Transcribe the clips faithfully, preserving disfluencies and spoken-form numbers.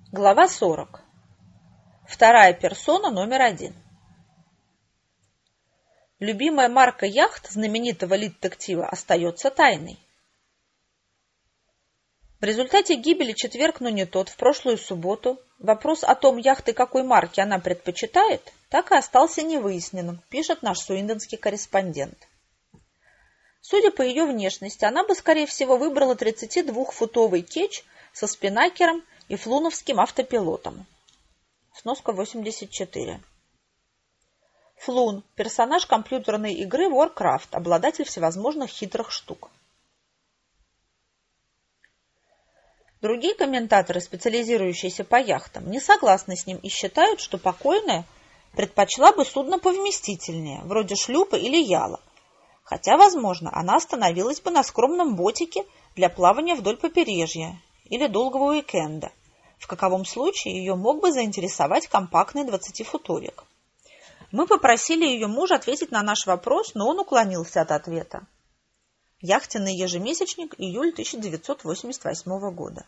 Глава сорок. Вторая персона номер один. Любимая марка яхт знаменитого лит-детектива остается тайной. В результате гибели четверг, но не тот, в прошлую субботу, вопрос о том, яхты какой марки она предпочитает, так и остался невыясненным, пишет наш суиндонский корреспондент. Судя по ее внешности, она бы, скорее всего, выбрала тридцатидвухфутовый кетч со спиннакером и флуновским автопилотом. Сноска восемьдесят четыре. Флун – персонаж компьютерной игры Warcraft, обладатель всевозможных хитрых штук. Другие комментаторы, специализирующиеся по яхтам, не согласны с ним и считают, что покойная предпочла бы судно повместительнее, вроде шлюпа или яла, хотя, возможно, она остановилась бы на скромном ботике для плавания вдоль побережья или долгого уикенда. В каковом случае ее мог бы заинтересовать компактный двадцатифутовик. Мы попросили ее мужа ответить на наш вопрос, но он уклонился от ответа. Яхтенный ежемесячник, июль тысяча девятьсот восемьдесят восьмого года.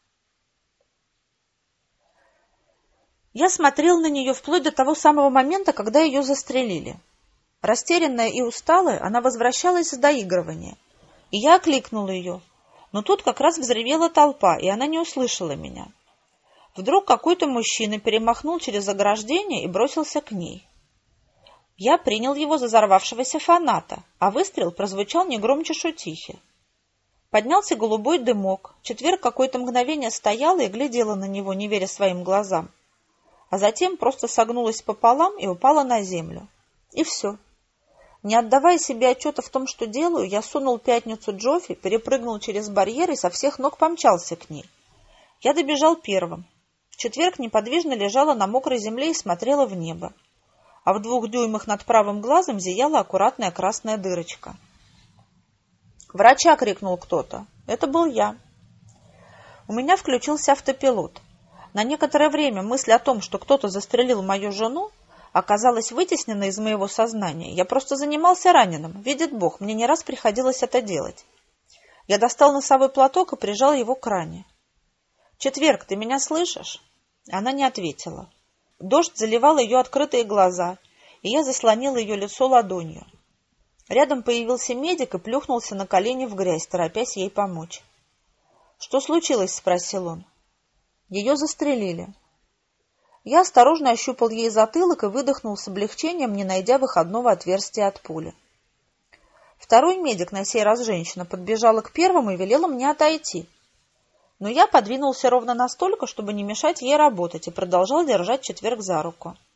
Я смотрел на нее вплоть до того самого момента, когда ее застрелили. Растерянная и усталая, она возвращалась с доигрывания, и я окликнул ее, но тут как раз взревела толпа, и она не услышала меня. Вдруг какой-то мужчина перемахнул через ограждение и бросился к ней. Я принял его за взорвавшегося фаната, а выстрел прозвучал не громче шутихи. Поднялся голубой дымок, четверг какое-то мгновение стояла и глядела на него, не веря своим глазам, а затем просто согнулась пополам и упала на землю. И все. Не отдавая себе отчета в том, что делаю, я сунул пятницу Джоффи, перепрыгнул через барьер и со всех ног помчался к ней. Я добежал первым. В четверг неподвижно лежала на мокрой земле и смотрела в небо, а в двух дюймах над правым глазом зияла аккуратная красная дырочка. «Врача!» — крикнул кто-то. Это был я. У меня включился автопилот. На некоторое время мысль о том, что кто-то застрелил мою жену, оказалась вытеснена из моего сознания. Я просто занимался раненым. Видит Бог, мне не раз приходилось это делать. Я достал носовой платок и прижал его к ране. «Четверг, ты меня слышишь?» Она не ответила. Дождь заливал ее открытые глаза, и я заслонил ее лицо ладонью. Рядом появился медик и плюхнулся на колени в грязь, торопясь ей помочь. «Что случилось?» — спросил он. «Ее застрелили». Я осторожно ощупал ей затылок и выдохнул с облегчением, не найдя выходного отверстия от пули. Второй медик, на сей раз женщина, подбежала к первому и велела мне отойти. Но я подвинулся ровно настолько, чтобы не мешать ей работать, и продолжал держать четверг за руку.